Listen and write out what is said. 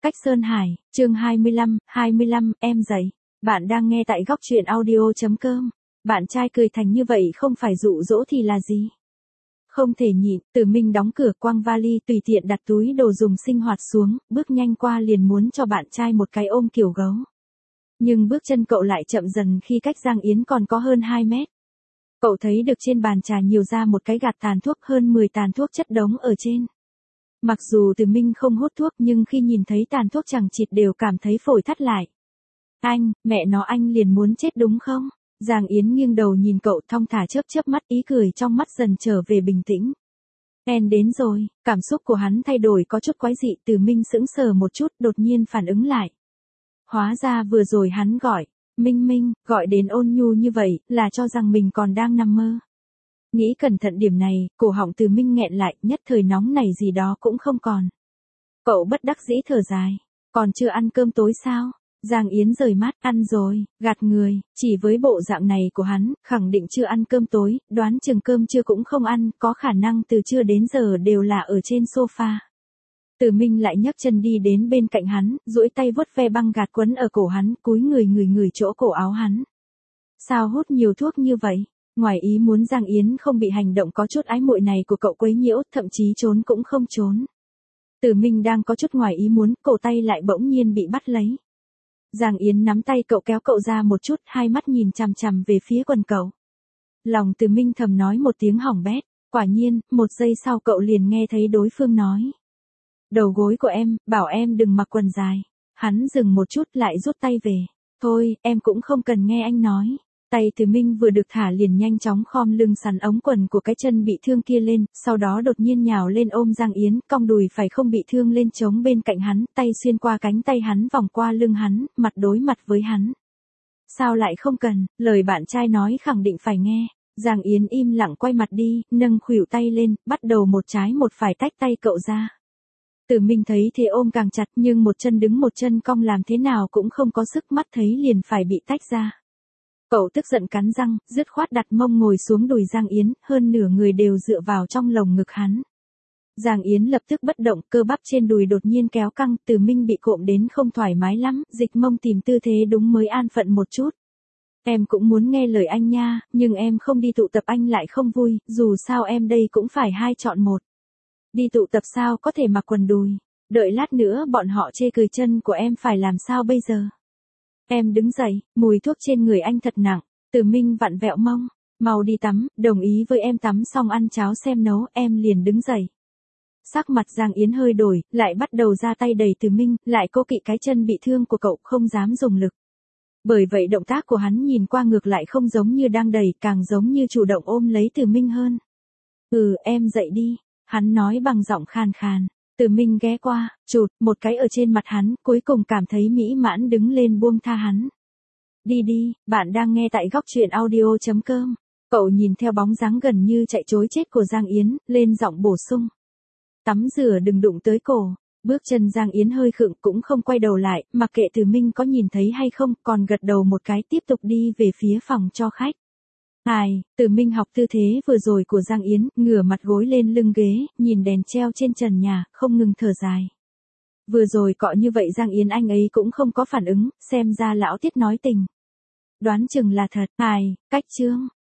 Cách Sơn Hải, chương 25, em dậy. Bạn đang nghe tại góc truyện audio.com. Bạn trai cười thành như vậy không phải dụ dỗ thì là gì? Không thể nhịn, Tử Minh đóng cửa quăng vali tùy tiện đặt túi đồ dùng sinh hoạt xuống, bước nhanh qua liền muốn cho bạn trai một cái ôm kiểu gấu. Nhưng bước chân cậu lại chậm dần khi cách Giang Yến còn có hơn 2 mét. Cậu thấy được trên bàn trà nhiều ra một cái gạt tàn thuốc, hơn 10 tàn thuốc chất đống ở trên. Mặc dù Tử Minh không hút thuốc nhưng khi nhìn thấy tàn thuốc chằng chịt đều cảm thấy phổi thắt lại. Anh, mẹ nó anh liền muốn chết đúng không? Giang Yến nghiêng đầu nhìn cậu thong thả chớp mắt, ý cười trong mắt dần trở về bình tĩnh. En đến rồi, cảm xúc của hắn thay đổi có chút quái dị. Tử Minh sững sờ một chút, đột nhiên phản ứng lại. Hóa ra vừa rồi hắn gọi, Minh, gọi đến ôn nhu như vậy, là cho rằng mình còn đang nằm mơ. Nghĩ cẩn thận điểm này, cổ họng Tử Minh nghẹn lại, nhất thời nóng này gì đó cũng không còn. Cậu bất đắc dĩ thở dài, còn chưa ăn cơm tối sao? Giang Yến rời mắt, ăn rồi, gạt người, chỉ với bộ dạng này của hắn, khẳng định chưa ăn cơm tối, đoán chừng cơm trưa cũng không ăn, có khả năng từ trưa đến giờ đều là ở trên sofa. Tử Minh lại nhấc chân đi đến bên cạnh hắn, duỗi tay vuốt ve băng gạt quấn ở cổ hắn, cúi người chỗ cổ áo hắn. Sao hút nhiều thuốc như vậy? Ngoài ý muốn Giang Yến không bị hành động có chút ái muội này của cậu quấy nhiễu, thậm chí trốn cũng không trốn. Tử Minh đang có chút ngoài ý muốn, cổ tay lại bỗng nhiên bị bắt lấy. Giang Yến nắm tay cậu kéo cậu ra một chút, hai mắt nhìn chằm chằm về phía quần cậu. Lòng Tử Minh thầm nói một tiếng hỏng bét, quả nhiên, một giây sau cậu liền nghe thấy đối phương nói. Đầu gối của em, bảo em đừng mặc quần dài. Hắn dừng một chút lại rút tay về. Thôi, em cũng không cần nghe anh nói. Tay Tử Minh vừa được thả liền nhanh chóng khom lưng sắn ống quần của cái chân bị thương kia lên, sau đó đột nhiên nhào lên ôm Giang Yến, cong đùi phải không bị thương lên chống bên cạnh hắn, tay xuyên qua cánh tay hắn vòng qua lưng hắn, mặt đối mặt với hắn. Sao lại không cần, lời bạn trai nói khẳng định phải nghe. Giang Yến im lặng quay mặt đi, nâng khuỷu tay lên, bắt đầu một trái một phải tách tay cậu ra. Tử Minh thấy thế ôm càng chặt nhưng một chân đứng một chân cong làm thế nào cũng không có sức, mắt thấy liền phải bị tách ra. Cậu tức giận cắn răng, dứt khoát đặt mông ngồi xuống đùi Giang Yến, hơn nửa người đều dựa vào trong lồng ngực hắn. Giang Yến lập tức bất động, cơ bắp trên đùi đột nhiên kéo căng, Tử Minh bị cộm đến không thoải mái lắm, dịch mông tìm tư thế đúng mới an phận một chút. Em cũng muốn nghe lời anh nha, nhưng em không đi tụ tập anh lại không vui, dù sao em đây cũng phải hai chọn một. Đi tụ tập sao có thể mặc quần đùi, đợi lát nữa bọn họ chê cười chân của em phải làm sao bây giờ? Em đứng dậy, mùi thuốc trên người anh thật nặng. Tử Minh vặn vẹo mông, mau đi tắm, đồng ý với em tắm xong ăn cháo xem nấu, em liền đứng dậy. Sắc mặt Giang Yến hơi đổi, lại bắt đầu ra tay đẩy Tử Minh, lại cố kỵ cái chân bị thương của cậu, không dám dùng lực. Bởi vậy động tác của hắn nhìn qua ngược lại không giống như đang đẩy, càng giống như chủ động ôm lấy Tử Minh hơn. Em dậy đi, hắn nói bằng giọng khàn khàn. Tử Minh ghé qua, chụt một cái ở trên mặt hắn, cuối cùng cảm thấy mỹ mãn đứng lên buông tha hắn. Đi, bạn đang nghe tại góc truyện audio.com. Cậu nhìn theo bóng dáng gần như chạy trối chết của Giang Yến, lên giọng bổ sung. Tắm rửa đừng đụng tới cổ. Bước chân Giang Yến hơi khựng cũng không quay đầu lại, mặc kệ Tử Minh có nhìn thấy hay không, còn gật đầu một cái tiếp tục đi về phía phòng cho khách. Tử Minh học tư thế vừa rồi của Giang Yến, ngửa mặt gối lên lưng ghế, nhìn đèn treo trên trần nhà, không ngừng thở dài. Vừa rồi cọ như vậy Giang Yến anh ấy cũng không có phản ứng, xem ra lão Tiết nói tình. Đoán chừng là thật. Cách chương